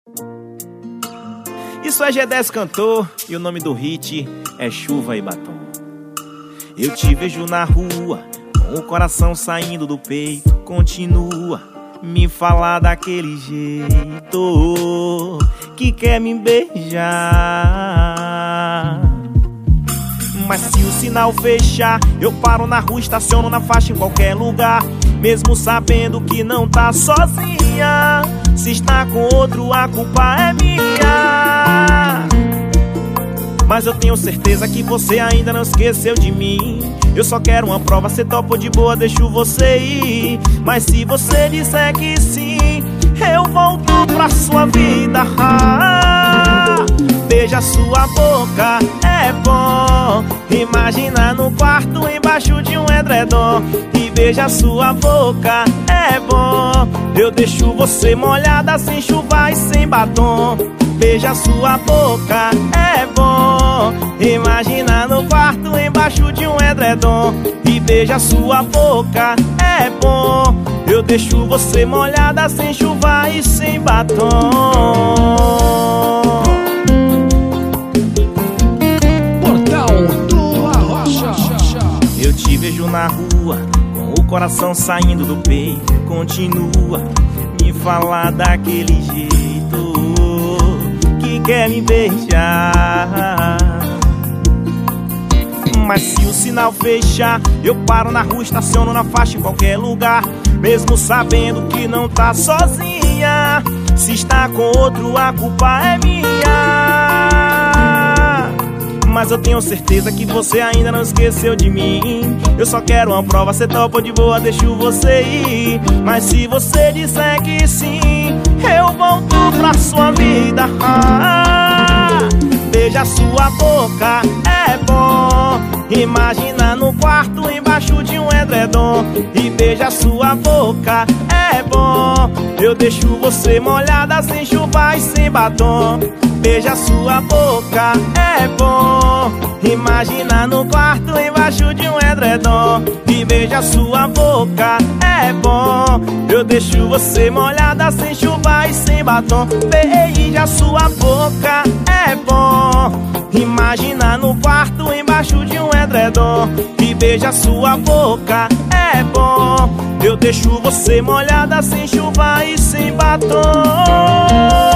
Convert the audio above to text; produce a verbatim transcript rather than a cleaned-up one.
Isso é G dez cantor e o nome do hit é Chuva e Batom. Eu te vejo na rua, com o coração saindo do peito. Continua me falar daquele jeito que quer me beijar. Mas se o sinal fechar, eu paro na rua, estaciono na faixa em qualquer lugar, mesmo sabendo que não tá sozinha. Se está com outro, a culpa é minha. Mas eu tenho certeza que você ainda não esqueceu de mim. Eu só quero uma prova, cê topa de boa, deixo você ir. Mas se você disser que sim, eu volto pra sua vida. Ah, beija sua boca, é bom. Imagina no quarto embaixo de um edredom. E beija sua boca, é bom. Eu deixo você molhada sem chuva e sem batom. Beija sua boca, é bom. Imagina no quarto embaixo de um edredom. E beija sua boca, é bom. Eu deixo você molhada sem chuva e sem batom. Portal do Arrocha. Eu te vejo na rua, com o coração saindo do peito. Continua me falar daquele jeito que quer me beijar. Mas se o sinal fechar, eu paro na rua, estaciono na faixa em qualquer lugar, mesmo sabendo que não tá sozinha. Se está com outro, a culpa é minha. Mas eu tenho certeza que você ainda não esqueceu de mim. Eu só quero uma prova, cê topa de boa, deixo você ir. Mas se você disser que sim, eu volto pra sua vida. Ah, beija sua boca, é bom. Imagina no quarto embaixo de um edredom. E beija sua boca, é bom. Eu deixo você molhada sem chuva e sem batom. Beija sua boca, é bom. Imagina no quarto embaixo de um edredom. E beija sua boca, é bom. Eu deixo você molhada sem chuva e sem batom. Beija sua boca, é bom. Imagina no quarto embaixo de um edredom. E beija sua boca, é bom. Eu deixo você molhada sem chuva e sem batom.